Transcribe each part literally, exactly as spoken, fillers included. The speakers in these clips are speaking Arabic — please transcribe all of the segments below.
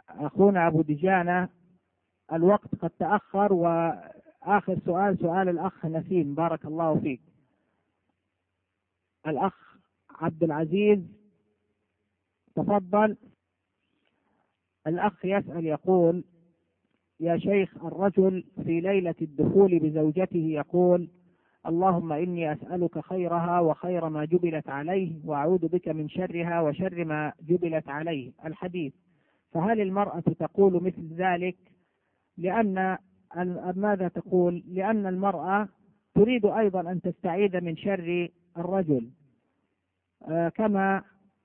أخونا أبو دجانة الوقت قد تأخر، وآخر سؤال سؤال الأخ نسيم، بارك الله فيك. الأخ عبد العزيز تفضل. الأخ يسأل يقول: يا شيخ، الرجل في ليلة الدخول بزوجته يقول: اللهم إني أسألك خيرها وخير ما جبلت عليه، وأعوذ بك من شرها وشر ما جبلت عليه، الحديث. فهل المرأة تقول مثل ذلك؟ لأن ماذا تقول؟ لأن المرأة تريد أيضا أن تستعيذ من شر الرجل، آه كما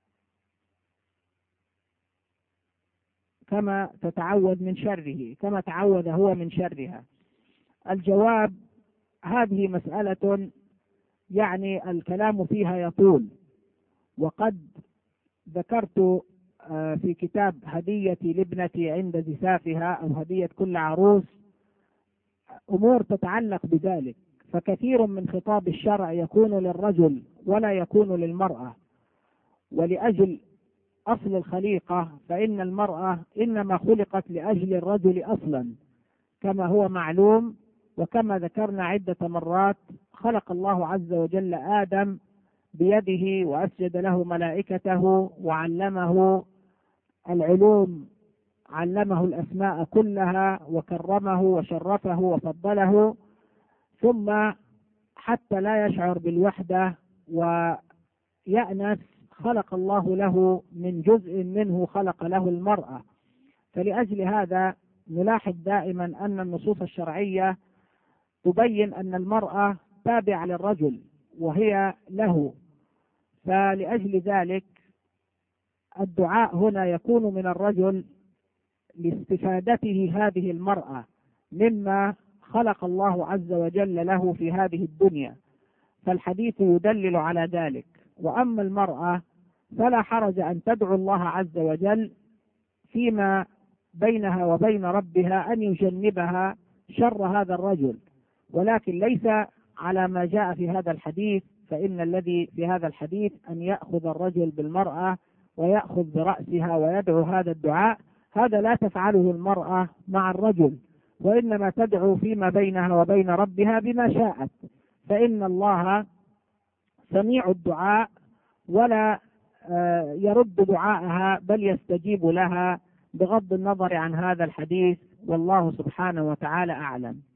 كما تتعوذ من شره، كما تعوذ هو من شرها. الجواب: هذه مسألة يعني الكلام فيها يطول، وقد ذكرت في كتاب هديتي لابنتي عند زفافها أو هدية كل عروس أمور تتعلق بذلك. فكثير من خطاب الشرع يكون للرجل ولا يكون للمرأة، ولأجل أصل الخليقة فإن المرأة إنما خلقت لأجل الرجل أصلا، كما هو معلوم. وكما ذكرنا عدة مرات، خلق الله عز وجل آدم بيده وأسجد له ملائكته وعلمه العلوم، علمه الأسماء كلها وكرمه وشرفه وفضله، ثم حتى لا يشعر بالوحدة ويأنس خلق الله له من جزء منه، خلق له المرأة. فلأجل هذا نلاحظ دائما أن النصوص الشرعية تبين أن المرأة تابعة للرجل وهي له. فلأجل ذلك الدعاء هنا يكون من الرجل لاستفادته هذه المرأة مما خلق الله عز وجل له في هذه الدنيا، فالحديث يدلل على ذلك. وأما المرأة فلا حرج أن تدعو الله عز وجل فيما بينها وبين ربها أن يجنبها شر هذا الرجل، ولكن ليس على ما جاء في هذا الحديث. فإن الذي في هذا الحديث أن يأخذ الرجل بالمرأة ويأخذ برأسها ويدعو هذا الدعاء، هذا لا تفعله المرأة مع الرجل، وإنما تدعو فيما بينها وبين ربها بما شاءت، فإن الله سميع الدعاء ولا يرد دعاءها بل يستجيب لها بغض النظر عن هذا الحديث. والله سبحانه وتعالى أعلم.